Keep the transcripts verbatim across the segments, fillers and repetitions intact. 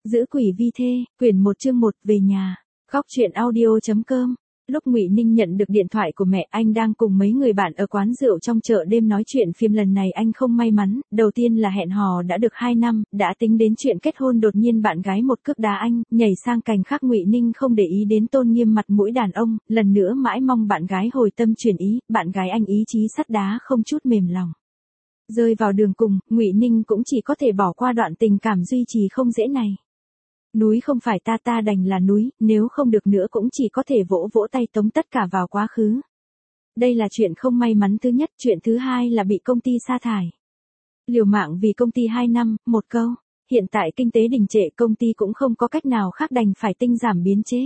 Giữ quỷ vi thê, quyển một chương một, về nhà. Góc truyện audio chấm com. Lúc Ngụy Ninh nhận được điện thoại của mẹ, anh đang cùng mấy người bạn ở quán rượu trong chợ đêm nói chuyện phim. Lần này anh không may mắn, đầu tiên là hẹn hò đã được hai năm, đã tính đến chuyện kết hôn, đột nhiên bạn gái một cước đá anh, nhảy sang cành khác. Ngụy Ninh không để ý đến tôn nghiêm mặt mũi đàn ông, lần nữa mãi mong bạn gái hồi tâm chuyển ý, bạn gái anh ý chí sắt đá không chút mềm lòng. Rơi vào đường cùng, Ngụy Ninh cũng chỉ có thể bỏ qua đoạn tình cảm duy trì không dễ này. Núi không phải ta ta đành là núi, nếu không được nữa cũng chỉ có thể vỗ vỗ tay tống tất cả vào quá khứ. Đây là chuyện không may mắn thứ nhất, chuyện thứ hai là bị công ty sa thải. Liều mạng vì công ty hai năm, một câu. Hiện tại kinh tế đình trệ, công ty cũng không có cách nào khác đành phải tinh giảm biên chế.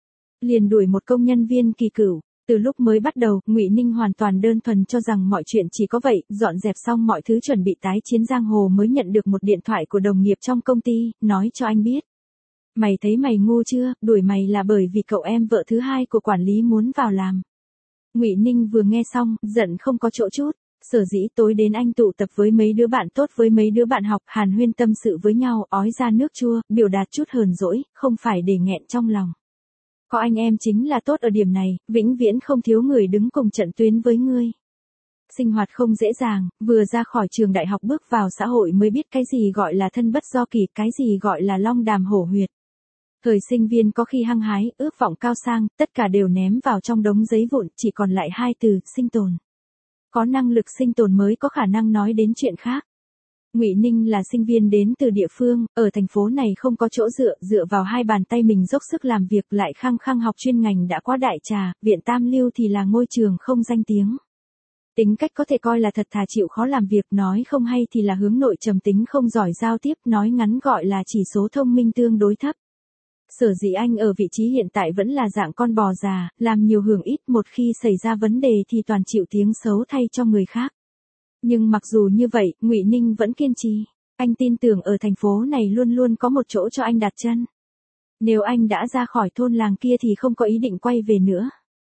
Liền đuổi một công nhân viên kỳ cửu. Từ lúc mới bắt đầu, Ngụy Ninh hoàn toàn đơn thuần cho rằng mọi chuyện chỉ có vậy, dọn dẹp xong mọi thứ chuẩn bị tái chiến giang hồ mới nhận được một điện thoại của đồng nghiệp trong công ty, nói cho anh biết. Mày thấy mày ngu chưa, đuổi mày là bởi vì cậu em vợ thứ hai của quản lý muốn vào làm. Ngụy Ninh vừa nghe xong, giận không có chỗ chút. Sở dĩ tối đến anh tụ tập với mấy đứa bạn tốt, với mấy đứa bạn học, hàn huyên tâm sự với nhau, ói ra nước chua, biểu đạt chút hờn dỗi, không phải để nghẹn trong lòng. Có anh em chính là tốt ở điểm này, vĩnh viễn không thiếu người đứng cùng trận tuyến với ngươi. Sinh hoạt không dễ dàng, vừa ra khỏi trường đại học bước vào xã hội mới biết cái gì gọi là thân bất do kỳ, cái gì gọi là long đàm hổ huyệt. Thời sinh viên có khi hăng hái, ước vọng cao sang, tất cả đều ném vào trong đống giấy vụn, chỉ còn lại hai từ, sinh tồn. Có năng lực sinh tồn mới có khả năng nói đến chuyện khác. Ngụy Ninh là sinh viên đến từ địa phương, ở thành phố này không có chỗ dựa, dựa vào hai bàn tay mình dốc sức làm việc, lại khăng khăng học chuyên ngành đã quá đại trà, viện Tam Lưu thì là ngôi trường không danh tiếng. Tính cách có thể coi là thật thà chịu khó làm việc, nói không hay thì là hướng nội trầm tính không giỏi giao tiếp, nói ngắn gọi là chỉ số thông minh tương đối thấp. Sở dĩ anh ở vị trí hiện tại vẫn là dạng con bò già, làm nhiều hưởng ít, một khi xảy ra vấn đề thì toàn chịu tiếng xấu thay cho người khác. Nhưng mặc dù như vậy, Ngụy Ninh vẫn kiên trì. Anh tin tưởng ở thành phố này luôn luôn có một chỗ cho anh đặt chân. Nếu anh đã ra khỏi thôn làng kia thì không có ý định quay về nữa.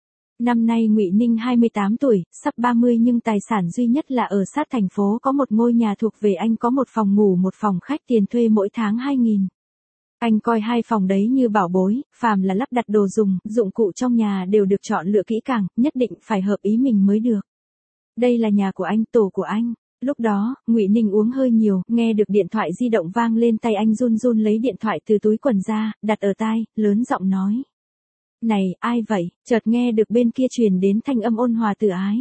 Năm nay Ngụy Ninh hai mươi tám tuổi, sắp ba mươi, nhưng tài sản duy nhất là ở sát thành phố có một ngôi nhà thuộc về anh, có một phòng ngủ một phòng khách, tiền thuê mỗi tháng hai nghìn. Anh coi hai phòng đấy như bảo bối, phàm là lắp đặt đồ dùng, dụng cụ trong nhà đều được chọn lựa kỹ càng, nhất định phải hợp ý mình mới được. Đây là nhà của anh, tổ của anh. Lúc đó, Ngụy Ninh uống hơi nhiều, nghe được điện thoại di động vang lên, tay anh run run lấy điện thoại từ túi quần ra, đặt ở tai, lớn giọng nói. Này, ai vậy? Chợt nghe được bên kia truyền đến thanh âm ôn hòa từ ái.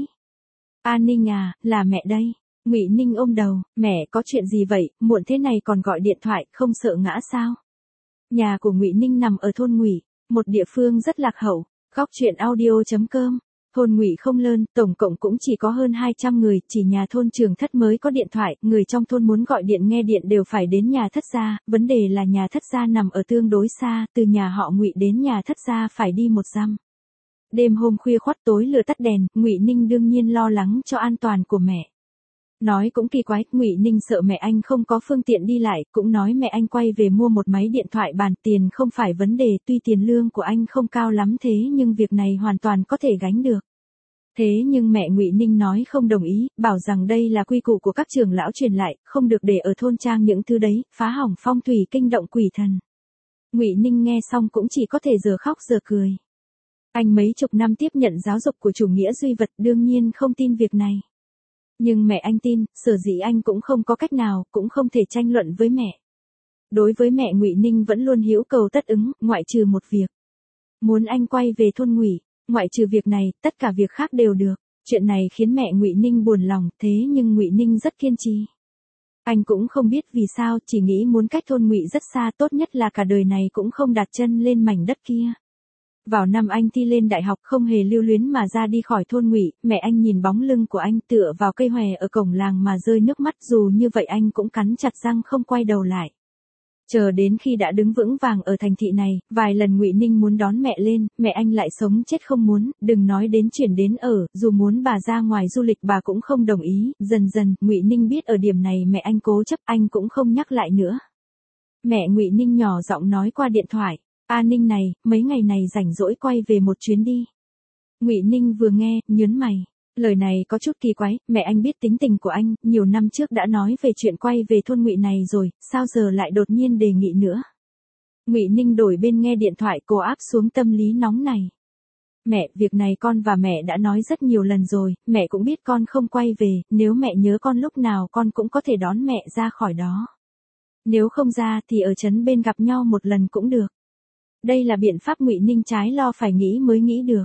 An Ninh à, là mẹ đây. Ngụy Ninh ôm đầu, mẹ có chuyện gì vậy, muộn thế này còn gọi điện thoại, không sợ ngã sao? Nhà của Ngụy Ninh nằm ở thôn Ngụy, một địa phương rất lạc hậu. Góc truyện audio chấm com. Thôn Ngụy không lớn, tổng cộng cũng chỉ có hơn hai trăm người, chỉ nhà thôn Trường Thất mới có điện thoại, người trong thôn muốn gọi điện nghe điện đều phải đến nhà Thất gia, vấn đề là nhà Thất gia nằm ở tương đối xa, từ nhà họ Ngụy đến nhà Thất gia phải đi một dặm. Đêm hôm khuya khoắt tối lửa tắt đèn, Ngụy Ninh đương nhiên lo lắng cho an toàn của mẹ. Nói cũng kỳ quái, Ngụy Ninh sợ mẹ anh không có phương tiện đi lại, cũng nói mẹ anh quay về mua một máy điện thoại bàn, tiền không phải vấn đề, tuy tiền lương của anh không cao lắm thế nhưng việc này hoàn toàn có thể gánh được. Thế nhưng mẹ Ngụy Ninh nói không đồng ý, bảo rằng đây là quy củ của các trưởng lão truyền lại, không được để ở thôn trang những thứ đấy, phá hỏng phong thủy kinh động quỷ thần. Ngụy Ninh nghe xong cũng chỉ có thể giờ khóc giờ cười. Anh mấy chục năm tiếp nhận giáo dục của chủ nghĩa duy vật, đương nhiên không tin việc này. Nhưng mẹ anh tin, sở dĩ anh cũng không có cách nào, cũng không thể tranh luận với mẹ. Đối với mẹ Ngụy Ninh vẫn luôn hữu cầu tất ứng, ngoại trừ một việc. Muốn anh quay về thôn Ngụy, ngoại trừ việc này, tất cả việc khác đều được. Chuyện này khiến mẹ Ngụy Ninh buồn lòng, thế nhưng Ngụy Ninh rất kiên trì. Anh cũng không biết vì sao, chỉ nghĩ muốn cách thôn Ngụy rất xa, tốt nhất là cả đời này cũng không đặt chân lên mảnh đất kia. Vào năm anh thi lên đại học không hề lưu luyến mà ra đi khỏi thôn Ngụy, mẹ anh nhìn bóng lưng của anh tựa vào cây hòe ở cổng làng mà rơi nước mắt, dù như vậy anh cũng cắn chặt răng không quay đầu lại. Chờ đến khi đã đứng vững vàng ở thành thị này, vài lần Ngụy Ninh muốn đón mẹ lên, mẹ anh lại sống chết không muốn, đừng nói đến chuyển đến ở, dù muốn bà ra ngoài du lịch bà cũng không đồng ý, dần dần, Ngụy Ninh biết ở điểm này mẹ anh cố chấp, anh cũng không nhắc lại nữa. Mẹ Ngụy Ninh nhỏ giọng nói qua điện thoại. A Ninh này, mấy ngày này rảnh rỗi quay về một chuyến đi. Ngụy Ninh vừa nghe, nhớn mày. Lời này có chút kỳ quái, mẹ anh biết tính tình của anh, nhiều năm trước đã nói về chuyện quay về thôn Ngụy này rồi, sao giờ lại đột nhiên đề nghị nữa. Ngụy Ninh đổi bên nghe điện thoại, cô áp xuống tâm lý nóng này. Mẹ, việc này con và mẹ đã nói rất nhiều lần rồi, mẹ cũng biết con không quay về, nếu mẹ nhớ con lúc nào con cũng có thể đón mẹ ra khỏi đó. Nếu không ra thì ở trấn bên gặp nhau một lần cũng được. Đây là biện pháp Ngụy Ninh trái lo phải nghĩ mới nghĩ được.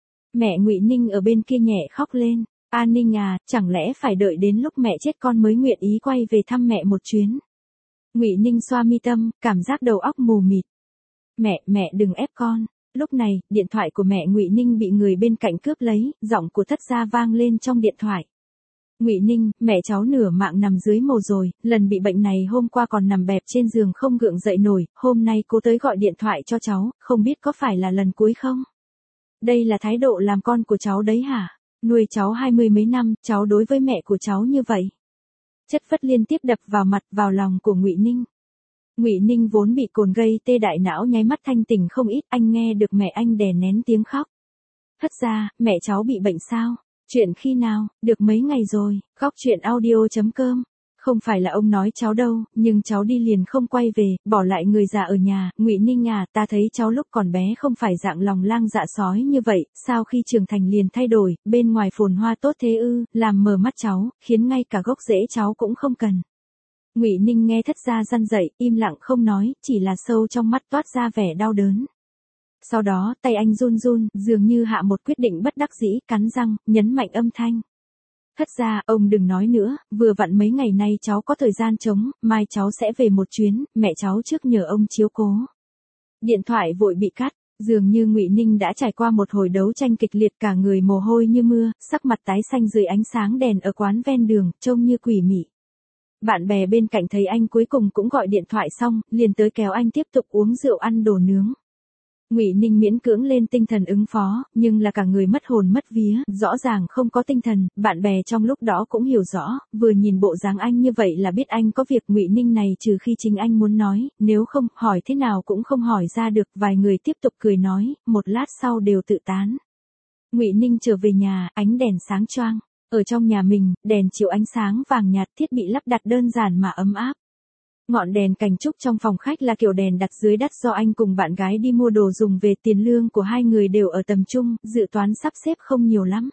Mẹ Ngụy Ninh ở bên kia nhẹ khóc lên. A Ninh à, chẳng lẽ phải đợi đến lúc mẹ chết con mới nguyện ý quay về thăm mẹ một chuyến? Ngụy Ninh xoa mi tâm, cảm giác đầu óc mù mịt. Mẹ, mẹ đừng ép con. Lúc này, điện thoại của mẹ Ngụy Ninh bị người bên cạnh cướp lấy, giọng của Thất Gia vang lên trong điện thoại. Ngụy Ninh, mẹ cháu nửa mạng nằm dưới mồ rồi, lần bị bệnh này hôm qua còn nằm bẹp trên giường không gượng dậy nổi, hôm nay cô tới gọi điện thoại cho cháu, không biết có phải là lần cuối không? Đây là thái độ làm con của cháu đấy hả? Nuôi cháu hai mươi mấy năm, cháu đối với mẹ của cháu như vậy. Chất vất liên tiếp đập vào mặt vào lòng của Ngụy Ninh. Ngụy Ninh vốn bị cồn gây tê đại não nháy mắt thanh tỉnh không ít, anh nghe được mẹ anh đè nén tiếng khóc. Thất Gia, mẹ cháu bị bệnh sao? Chuyện khi nào? Được mấy ngày rồi? Khóc chuyện audio chấm com. Không phải là ông nói cháu đâu, nhưng cháu đi liền không quay về, bỏ lại người già ở nhà. Ngụy Ninh à, ta thấy cháu lúc còn bé không phải dạng lòng lang dạ sói như vậy, sao khi trưởng thành liền thay đổi, bên ngoài phồn hoa tốt thế ư, làm mờ mắt cháu, khiến ngay cả gốc rễ cháu cũng không cần. Ngụy Ninh nghe Thất Gia răn dậy, im lặng không nói, chỉ là sâu trong mắt toát ra vẻ đau đớn. Sau đó, tay anh run run, dường như hạ một quyết định bất đắc dĩ, cắn răng, nhấn mạnh âm thanh. Thất Gia, ông đừng nói nữa, vừa vặn mấy ngày nay cháu có thời gian trống, mai cháu sẽ về một chuyến, mẹ cháu trước nhờ ông chiếu cố. Điện thoại vội bị cắt, dường như Ngụy Ninh đã trải qua một hồi đấu tranh kịch liệt, cả người mồ hôi như mưa, sắc mặt tái xanh dưới ánh sáng đèn ở quán ven đường, trông như quỷ mị. Bạn bè bên cạnh thấy anh cuối cùng cũng gọi điện thoại xong, liền tới kéo anh tiếp tục uống rượu ăn đồ nướng. Ngụy Ninh miễn cưỡng lên tinh thần ứng phó, nhưng là cả người mất hồn mất vía, rõ ràng không có tinh thần, bạn bè trong lúc đó cũng hiểu rõ, vừa nhìn bộ dáng anh như vậy là biết anh có việc. Ngụy Ninh này trừ khi chính anh muốn nói, nếu không, hỏi thế nào cũng không hỏi ra được. Vài người tiếp tục cười nói, một lát sau đều tự tán. Ngụy Ninh trở về nhà, ánh đèn sáng choang. Ở trong nhà mình, đèn chiếu ánh sáng vàng nhạt, thiết bị lắp đặt đơn giản mà ấm áp. Ngọn đèn cành trúc trong phòng khách là kiểu đèn đặt dưới đất do anh cùng bạn gái đi mua đồ dùng về, tiền lương của hai người đều ở tầm trung, dự toán sắp xếp không nhiều lắm.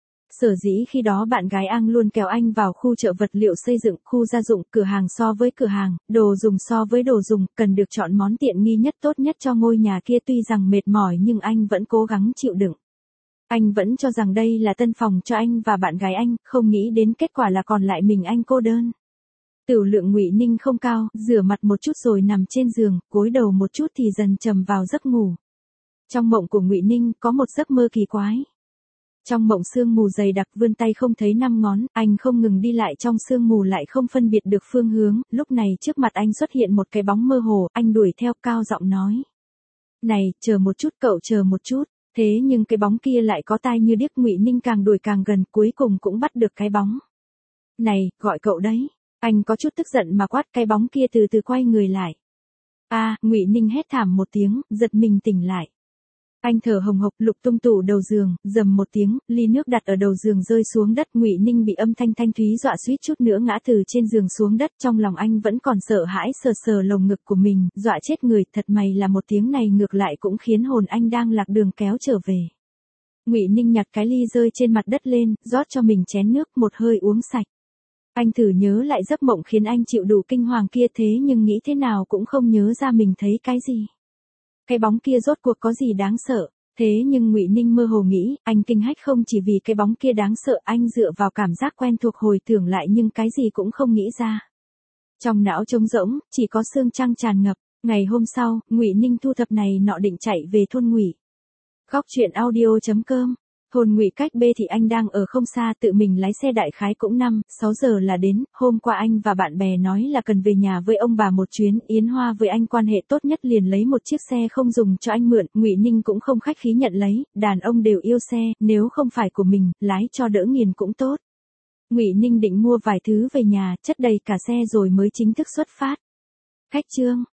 Sở dĩ khi đó bạn gái Ang luôn kéo anh vào khu chợ vật liệu xây dựng, khu gia dụng, cửa hàng so với cửa hàng, đồ dùng so với đồ dùng, cần được chọn món tiện nghi nhất tốt nhất cho ngôi nhà kia. Tuy rằng mệt mỏi nhưng anh vẫn cố gắng chịu đựng. Anh vẫn cho rằng đây là tân phòng cho anh và bạn gái anh, không nghĩ đến kết quả là còn lại mình anh cô đơn. Tửu lượng Ngụy Ninh không cao, rửa mặt một chút rồi nằm trên giường, gối đầu một chút thì dần trầm vào giấc ngủ. Trong mộng của Ngụy Ninh có một giấc mơ kỳ quái. Trong mộng sương mù dày đặc, vươn tay không thấy năm ngón, anh không ngừng đi lại trong sương mù lại không phân biệt được phương hướng. Lúc này trước mặt anh xuất hiện một cái bóng mơ hồ, anh đuổi theo, cao giọng nói. Này, chờ một chút cậu, chờ một chút. Thế nhưng cái bóng kia lại có tai như điếc. Ngụy Ninh càng đuổi càng gần, cuối cùng cũng bắt được cái bóng. Này, gọi cậu đấy. Anh có chút tức giận mà quát, cái bóng kia từ từ quay người lại. A, à, Ngụy Ninh hét thảm một tiếng, giật mình tỉnh lại. Anh thở hồng hộc, lục tung tủ đầu giường, rầm một tiếng, ly nước đặt ở đầu giường rơi xuống đất. Ngụy Ninh bị âm thanh thanh thúy dọa suýt chút nữa ngã từ trên giường xuống đất. Trong lòng anh vẫn còn sợ hãi, sờ sờ lồng ngực của mình, dọa chết người. Thật may là một tiếng này ngược lại cũng khiến hồn anh đang lạc đường kéo trở về. Ngụy Ninh nhặt cái ly rơi trên mặt đất lên, rót cho mình chén nước, một hơi uống sạch. Anh thử nhớ lại giấc mộng khiến anh chịu đủ kinh hoàng kia, thế nhưng nghĩ thế nào cũng không nhớ ra mình thấy cái gì. Cái bóng kia rốt cuộc có gì đáng sợ, thế nhưng Ngụy Ninh mơ hồ nghĩ, anh kinh hách không chỉ vì cái bóng kia đáng sợ, anh dựa vào cảm giác quen thuộc hồi tưởng lại nhưng cái gì cũng không nghĩ ra. Trong não trống rỗng, chỉ có sương trăng tràn ngập. Ngày hôm sau, Ngụy Ninh thu thập này nọ định chạy về thôn Ngụy. Khóc chuyện audio chấm com. Thôn Ngụy cách B thì anh đang ở không xa, tự mình lái xe đại khái cũng năm, sáu giờ là đến. Hôm qua anh và bạn bè nói là cần về nhà với ông bà một chuyến. Yến Hoa với anh quan hệ tốt nhất liền lấy một chiếc xe không dùng cho anh mượn. Ngụy Ninh cũng không khách khí nhận lấy, đàn ông đều yêu xe, nếu không phải của mình, lái cho đỡ nghiền cũng tốt. Ngụy Ninh định mua vài thứ về nhà, chất đầy cả xe rồi mới chính thức xuất phát. Khách trương.